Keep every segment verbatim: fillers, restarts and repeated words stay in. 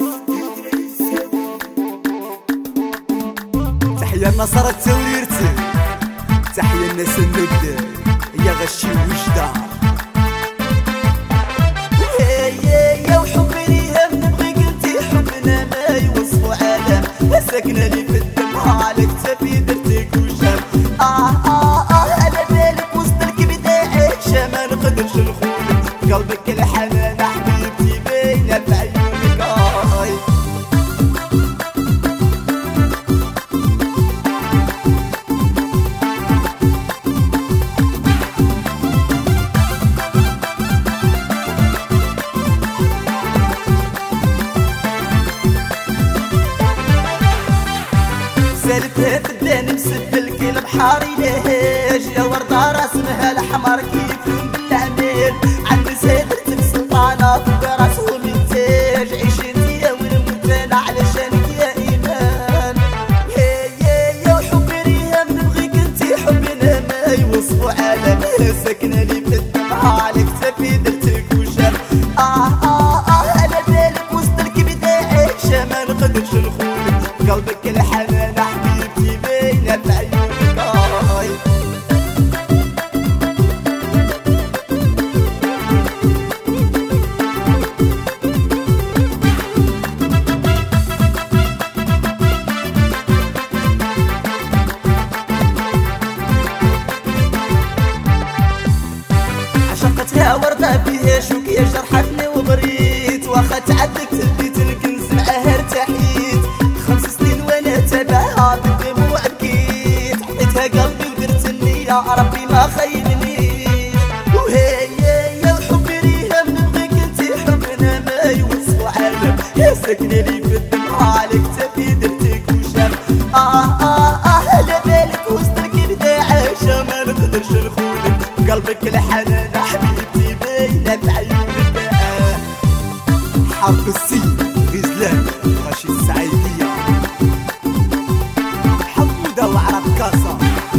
تحية النصارى التوريرتي، تحية الناس الند يا غشي وجدة. يا وحبي ليها نبغيك انتي، حبنا ما يوصفو عالم، ساكنة لي في الدم على كتافي درتك وشام. اه اه اه على بالك وسط الكبدة عايشة، ما نقدرش نخونك قلبك الحنان حبيبتي باينة في عيونك. آي سالفها في الدان مسبل كي البحر يلهاج، يا وردة راسمها الحمر كيف لون بالعميل، عند سادرتك سلطانة في راسهم التاج، عيش انتي يا والمتانة علشانك يا ايمان. يا يا يا وحبي ريهام نبغيك انتي، حبنا ما يوصفو عالم، ساكنة لي في الدمعة على كتافي درتك وشام. اه اه اه على بالك وسط الكبدة عايشة، ما نقدرش نخونك قلبك الحنان حبيبتي باينة في عيونك. آي عشقتها وردة فيها شوك يا جرحتني وبريت، واخا تعدك تبيت الكنز معاها ارتحيت، خمس سنين وانا تابعها بالدموع بكيت، عطيتها قلبي ودرت النية ربي ما خيبنيش. وهي يا وحبي ريهام نبغيك انتي، حبنا ما يوصفو عالم، يا ساكنة لي في الدمعة على كتافي درتك وشام. اه اه اه على بالك وسط الكبدة عايشة، ما نقدرش نخونك قلبك الحنان حبيبتي باينة في عيونك. آه حرب السين غزلان غشي السعيدية، حمودة وعرب كاسة.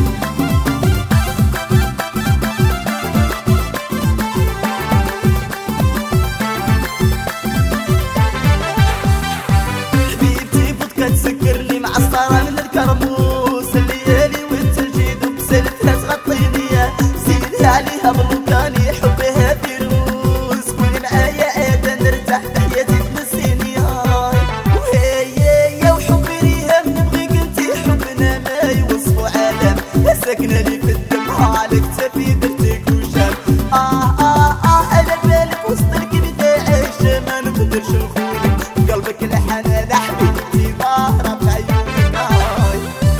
حبيبتي فوتكا تسكرني معصرة من الكرموس، الليالي والتلجيد وبسلتها تغطيني، زيدها عليها بلوكاني حبها فيروز، كوني معايا ادى نرتاح حياتي تنسيني. هاي وهي يا وحبي ريهام نبغيك انتي، حبنا ما يوصفو عالم، ساكنة لي في الدمعة على كتافي درتك وشام. اه اه اه على بالك وسط الكبدة عايشة، ما نقدرش نخونك قلبك الحنان حبيبتي ظاهرة في عيونك. آي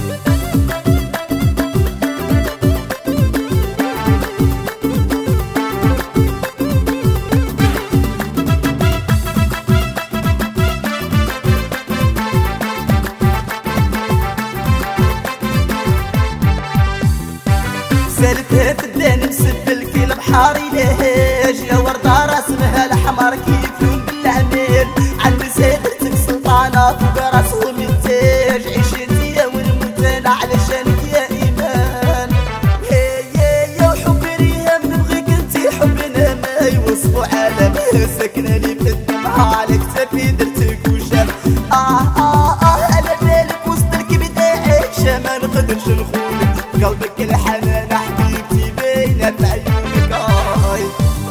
سالفها في الدان مسبل كي البحر يلهاج، يا وردة راسمها الحمر كيف لون بالعميل، عند سادرتك سلطانة في راسهم التاج، عيش انتي يا والمتانة علشانك يا ايمان. يا يا يا وحبي ريهام نبغيك انتي، حبنا ما يوصفو عالم، ساكنة لي في الدمعة على كتافي درتك وشام. اه اه اه على بالك وسط الكبدة عايشة، ما نقدرش نخونك قلبك الحنان حبيبتي باينة في عيونك. آي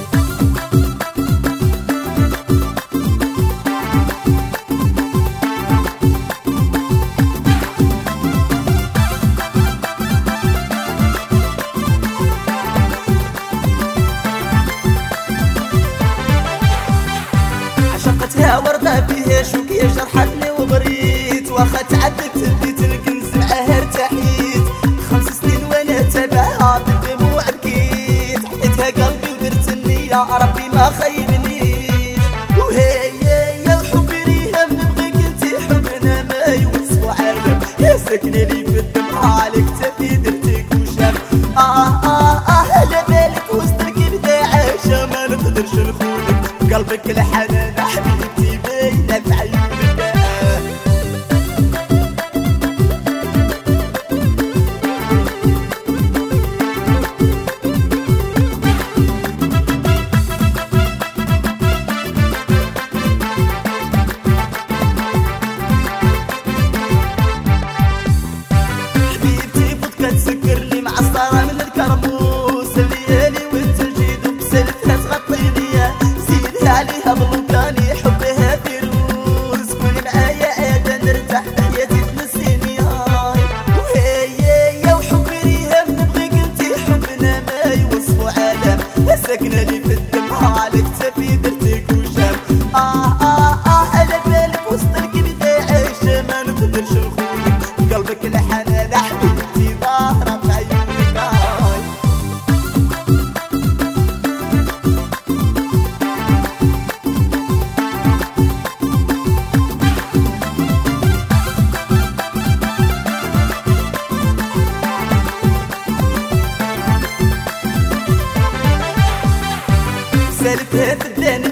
عشقتها وردة فيها شوك يا جرحتني وبريت، واخا تعدك تبيت الكنز معاها ارتحيت، خمس سنين وانا تابعها بالدموع بكيت، عطيتها قلبي ودرت النية ربي ما خيبنيش. وهي يا وحبي ريهام نبغيك انتي، حبنا ما يوصفو عالم، يا ساكنة لي في الدمعة على كتافي درتك وشام. اه اه اه على بالك وسط الكبدة عايشة، ما نقدرش نخونك قلبك الحنان حبيبتي باينة في عيونك. آه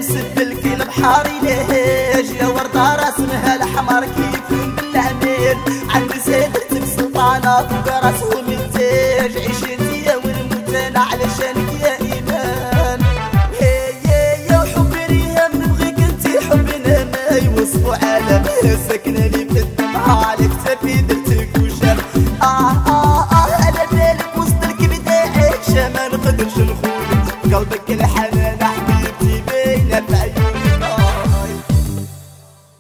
نسبلك البحاري لهاج يا وردة راسمها الحمار كيف بالأمان عند سيدتك سلطانة براسهم التاج عيش انتيا والمتانة علشانك يا إيمان يا حبي ريهام نبغيك انتي حبنا ما يوصفوا عالمها ساكنة لي في الدمعة على كتافي درتك وشام آه آه آه على بالك وسط الكبدة عايشة ما نقدرش نخونك قلبك